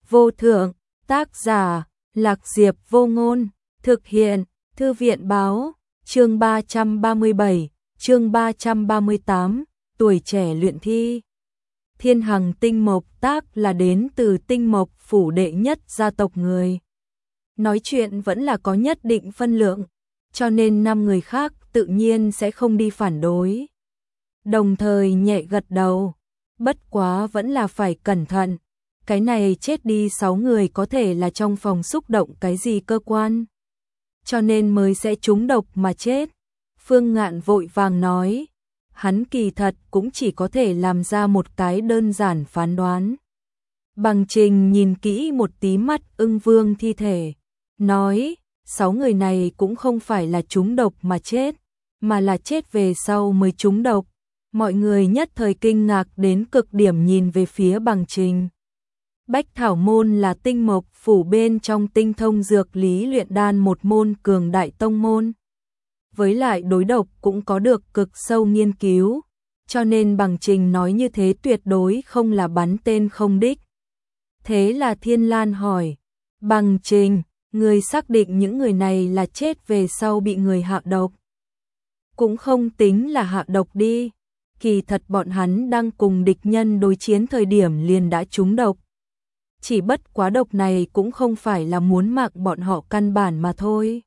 vô thượng, tác giả, Lạc Diệp Vô Ngôn, thực hiện, Thư viện Báo, chương 337, chương 338, tuổi trẻ luyện thi. Thiên Hằng tinh mộc tác là đến từ tinh mộc phủ đệ nhất gia tộc người. Nói chuyện vẫn là có nhất định phân lượng, cho nên 5 người khác tự nhiên sẽ không đi phản đối. Đồng thời nhẹ gật đầu, bất quá vẫn là phải cẩn thận. Cái này chết đi 6 người có thể là trong phòng xúc động cái gì cơ quan, cho nên mới sẽ trúng độc mà chết. Phương Ngạn vội vàng nói, hắn kỳ thật cũng chỉ có thể làm ra một cái đơn giản phán đoán. Bằng Trình nhìn kỹ một tí mắt Ưng Vương thi thể, nói, 6 người này cũng không phải là trúng độc mà chết, mà là chết về sau mới trúng độc. Mọi người nhất thời kinh ngạc đến cực điểm nhìn về phía Bằng Trình. Bách Thảo Môn là tinh mộc phủ bên trong tinh thông dược lý luyện đan một môn cường đại tông môn. Với lại đối độc cũng có được cực sâu nghiên cứu, cho nên Bằng Trình nói như thế tuyệt đối không là bắn tên không đích. Thế là Thiên Lan hỏi, Bằng Trình, người xác định những người này là chết về sau bị người hạ độc? Cũng không tính là hạ độc đi, kỳ thật bọn hắn đang cùng địch nhân đối chiến thời điểm liền đã trúng độc. Chỉ bất quá độc này cũng không phải là muốn mạng bọn họ căn bản mà thôi.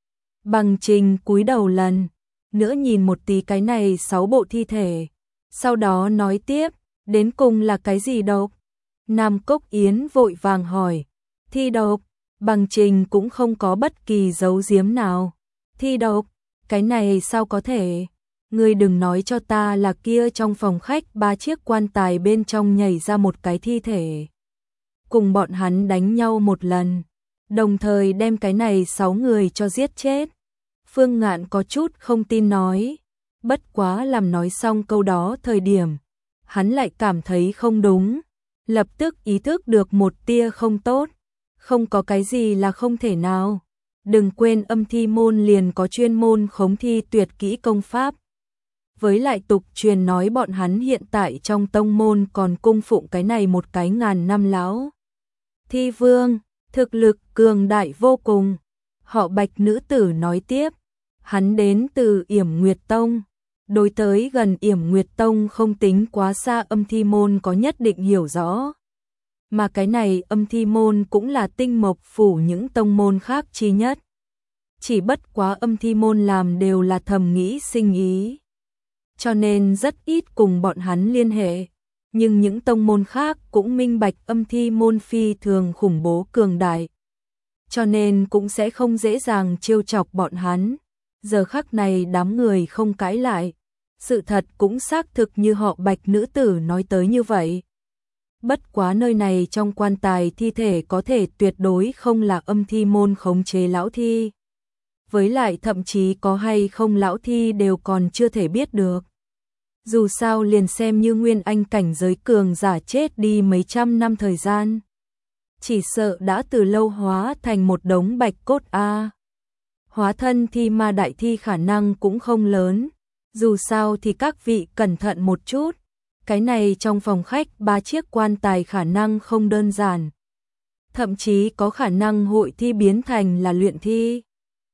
Bằng Trình cúi đầu lần nữa nhìn một tí cái này 6 bộ thi thể, sau đó nói tiếp, đến cùng là cái gì độc? Nam Cốc Yến vội vàng hỏi, thi độc. Bằng Trình cũng không có bất kỳ giấu giếm nào. Thi độc, cái này sao có thể? Ngươi đừng nói cho ta là kia trong phòng khách 3 chiếc quan tài bên trong nhảy ra một cái thi thể. Cùng bọn hắn đánh nhau một lần, đồng thời đem cái này 6 người cho giết chết. Phương Ngạn có chút không tin nói, bất quá làm nói xong câu đó thời điểm, hắn lại cảm thấy không đúng, lập tức ý thức được một tia không tốt, không có cái gì là không thể nào. Đừng quên âm thi môn liền có chuyên môn khống thi tuyệt kỹ công pháp. Với lại tục truyền nói bọn hắn hiện tại trong tông môn còn cung phụng cái này một cái ngàn năm lão thi vương, thực lực cường đại vô cùng. Họ Bạch nữ tử nói tiếp, hắn đến từ Yểm Nguyệt Tông, đối tới gần Yểm Nguyệt Tông không tính quá xa âm thi môn có nhất định hiểu rõ. Mà cái này âm thi môn cũng là tinh mộc phủ những tông môn khác chi nhất. Chỉ bất quá âm thi môn làm đều là thầm nghĩ sinh ý, cho nên rất ít cùng bọn hắn liên hệ. Nhưng những tông môn khác cũng minh bạch âm thi môn phi thường khủng bố cường đại, cho nên cũng sẽ không dễ dàng trêu chọc bọn hắn. Giờ khắc này đám người không cãi lại, sự thật cũng xác thực như họ Bạch nữ tử nói tới như vậy. Bất quá nơi này trong quan tài thi thể có thể tuyệt đối không là âm thi môn khống chế lão thi. Với lại thậm chí có hay không lão thi đều còn chưa thể biết được. Dù sao liền xem như nguyên anh cảnh giới cường giả chết đi mấy trăm năm thời gian, chỉ sợ đã từ lâu hóa thành một đống bạch cốt a. Hóa thân thi ma đại thi khả năng cũng không lớn, dù sao thì các vị cẩn thận một chút, cái này trong phòng khách 3 chiếc quan tài khả năng không đơn giản, thậm chí có khả năng hội thi biến thành là luyện thi.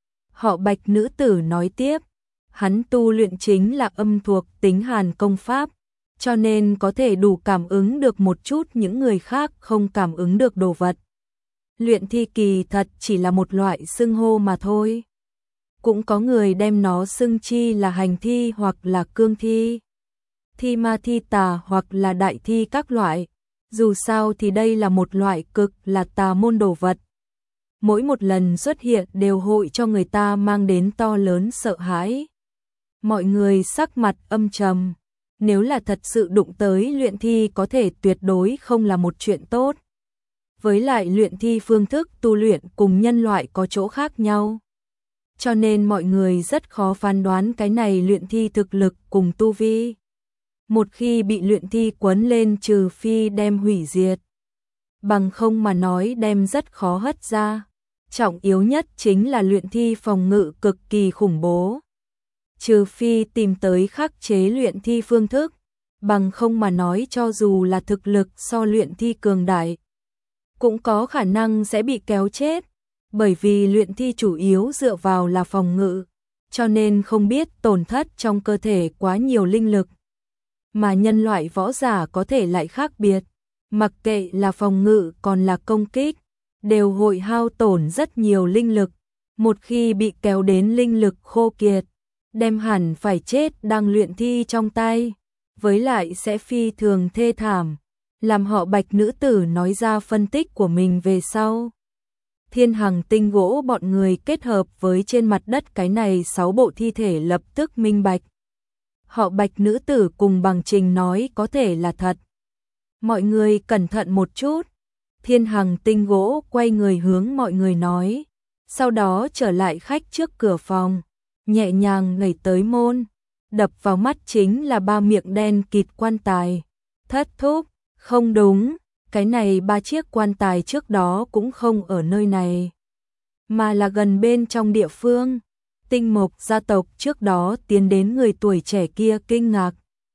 Họ Bạch nữ tử nói tiếp, hắn tu luyện chính là âm thuộc tính hàn công pháp, cho nên có thể đủ cảm ứng được một chút những người khác không cảm ứng được đồ vật. Luyện thi kỳ thật chỉ là một loại xưng hô mà thôi. Cũng có người đem nó xưng chi là hành thi hoặc là cương thi, thi ma thi tà hoặc là đại thi các loại. Dù sao thì đây là một loại cực là tà môn đồ vật. Mỗi một lần xuất hiện đều hội cho người ta mang đến to lớn sợ hãi. Mọi người sắc mặt âm trầm, nếu là thật sự đụng tới luyện thi có thể tuyệt đối không là một chuyện tốt. Với lại luyện thi phương thức tu luyện cùng nhân loại có chỗ khác nhau, cho nên mọi người rất khó phán đoán cái này luyện thi thực lực cùng tu vi. Một khi bị luyện thi quấn lên trừ phi đem hủy diệt, bằng không mà nói đem rất khó hất ra. Trọng yếu nhất chính là luyện thi phòng ngự cực kỳ khủng bố, trừ phi tìm tới khắc chế luyện thi phương thức, bằng không mà nói cho dù là thực lực so luyện thi cường đại, cũng có khả năng sẽ bị kéo chết, bởi vì luyện thi chủ yếu dựa vào là phòng ngự, cho nên không biết tổn thất trong cơ thể quá nhiều linh lực. Mà nhân loại võ giả có thể lại khác biệt, mặc kệ là phòng ngự còn là công kích, đều hội hao tổn rất nhiều linh lực, một khi bị kéo đến linh lực khô kiệt, đem hẳn phải chết đang luyện thi trong tay, với lại sẽ phi thường thê thảm. Làm họ Bạch nữ tử nói ra phân tích của mình về sau. Thiên Hằng tinh gỗ bọn người kết hợp với trên mặt đất cái này 6 bộ thi thể lập tức minh bạch. Họ Bạch nữ tử cùng bằng trình nói có thể là thật. Mọi người cẩn thận một chút. Thiên Hằng tinh gỗ quay người hướng mọi người nói. Sau đó trở lại khách trước cửa phòng, nhẹ nhàng đẩy tới môn. Đập vào mắt chính là 3 miệng đen kịt quan tài. Thất thúc, không đúng, cái này 3 chiếc quan tài trước đó cũng không ở nơi này, mà là gần bên trong địa phương. Tinh Mộc gia tộc trước đó tiến đến người tuổi trẻ kia kinh ngạc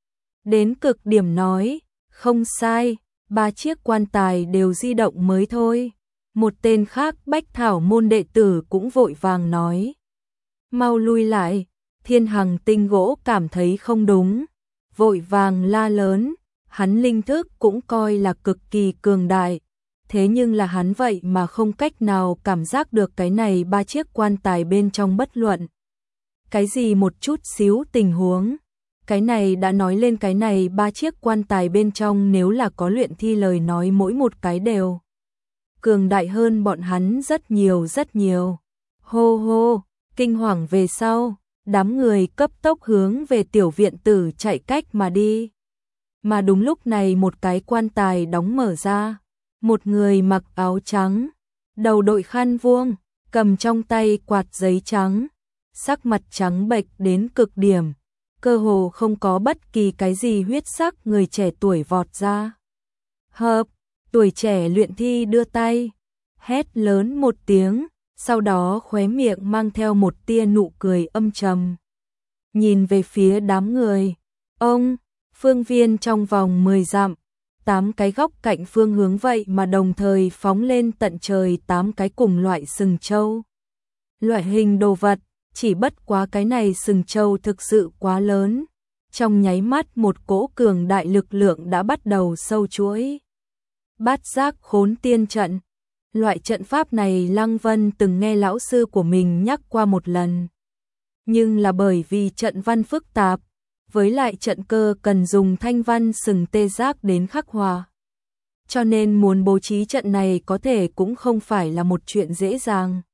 đến cực điểm nói, không sai, 3 chiếc quan tài đều di động mới thôi. Một tên khác Bách Thảo môn đệ tử cũng vội vàng nói, mau lui lại. Thiên Hằng tinh gỗ cảm thấy không đúng, vội vàng la lớn, hắn linh thức cũng coi là cực kỳ cường đại, thế nhưng là hắn vậy mà không cách nào cảm giác được cái này 3 chiếc quan tài bên trong bất luận cái gì một chút xíu tình huống. Cái này đã nói lên cái này 3 chiếc quan tài bên trong nếu là có luyện thi lời nói mỗi một cái đều cường đại hơn bọn hắn rất nhiều rất nhiều. Hô hô, kinh hoàng về sau, đám người cấp tốc hướng về tiểu viện tử chạy cách mà đi. Mà đúng lúc này một cái quan tài đóng mở ra, một người mặc áo trắng, đầu đội khăn vuông, cầm trong tay quạt giấy trắng, sắc mặt trắng bệch đến cực điểm, cơ hồ không có bất kỳ cái gì huyết sắc người trẻ tuổi vọt ra. Hợp, tuổi trẻ luyện thi đưa tay, hét lớn một tiếng, sau đó khóe miệng mang theo một tia nụ cười âm trầm. Nhìn về phía đám người, ông, phương viên trong vòng 10 dặm, 8 cái góc cạnh phương hướng vậy mà đồng thời phóng lên tận trời 8 cái cùng loại sừng trâu. Loại hình đồ vật, chỉ bất quá cái này sừng trâu thực sự quá lớn. Trong nháy mắt một cỗ cường đại lực lượng đã bắt đầu sâu chuỗi. Bát giác khốn tiên trận. Loại trận pháp này Lăng Vân từng nghe lão sư của mình nhắc qua một lần. Nhưng là bởi vì trận văn phức tạp, với lại trận cơ cần dùng thanh văn sừng tê giác đến khắc họa, cho nên muốn bố trí trận này có thể cũng không phải là một chuyện dễ dàng.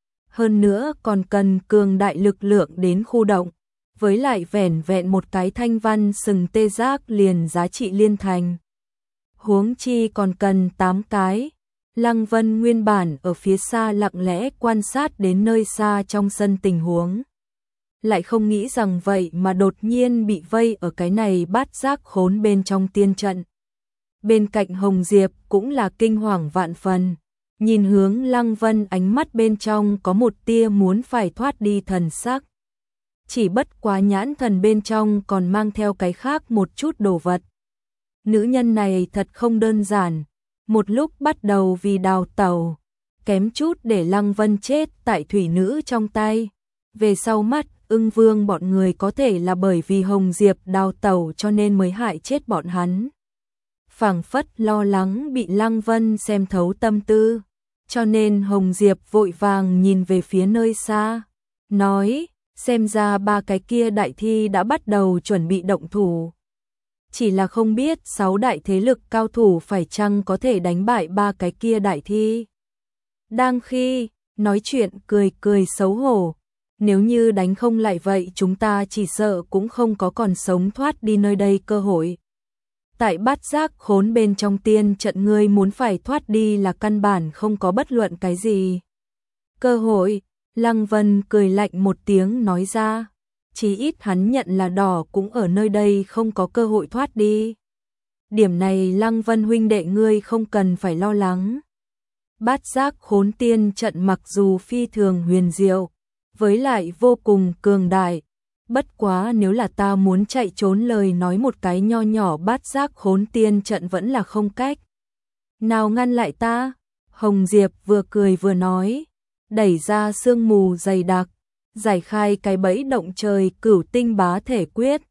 Hơn nữa còn cần cường đại lực lượng đến khu động, với lại vẻn vẹn một cái thanh văn sừng tê giác liền giá trị liên thành. Huống chi còn cần 8 cái. Lăng Vân nguyên bản ở phía xa lặng lẽ quan sát đến nơi xa trong sân tình huống. Lại không nghĩ rằng vậy mà đột nhiên bị vây ở cái này bát giác khốn bên trong tiên trận. Bên cạnh Hồng Diệp cũng là kinh hoàng vạn phần, nhìn hướng Lăng Vân ánh mắt bên trong có một tia muốn phải thoát đi thần sắc. Chỉ bất quá nhãn thần bên trong còn mang theo cái khác một chút đồ vật. Nữ nhân này thật không đơn giản, một lúc bắt đầu vì đào tẩu, kém chút để Lăng Vân chết tại thủy nữ trong tay. Về sau mắt Ưng Vương bọn người có thể là bởi vì Hồng Diệp đào tẩu cho nên mới hại chết bọn hắn. Phảng phất lo lắng bị Lăng Vân xem thấu tâm tư, cho nên Hồng Diệp vội vàng nhìn về phía nơi xa, nói, xem ra 3 cái kia đại thi đã bắt đầu chuẩn bị động thủ. Chỉ là không biết 6 đại thế lực cao thủ phải chăng có thể đánh bại 3 cái kia đại thi. Đang khi nói chuyện cười cười xấu hổ, nếu như đánh không lại vậy chúng ta chỉ sợ cũng không có còn sống thoát đi nơi đây cơ hội. Tại bát giác khốn bên trong tiên trận ngươi muốn phải thoát đi là căn bản không có bất luận cái gì cơ hội. Lăng Vân cười lạnh một tiếng nói ra, chí ít hắn nhận là đỏ cũng ở nơi đây không có cơ hội thoát đi. Điểm này Lăng Vân huynh đệ ngươi không cần phải lo lắng. Bát giác khốn tiên trận mặc dù phi thường huyền diệu, với lại vô cùng cường đại, bất quá nếu là ta muốn chạy trốn lời nói một cái nho nhỏ bát giác khốn tiên trận vẫn là không cách nào ngăn lại ta. Hồng Diệp vừa cười vừa nói, đẩy ra sương mù dày đặc, giải khai cái bẫy động trời Cửu Tinh Bá Thể Quyết,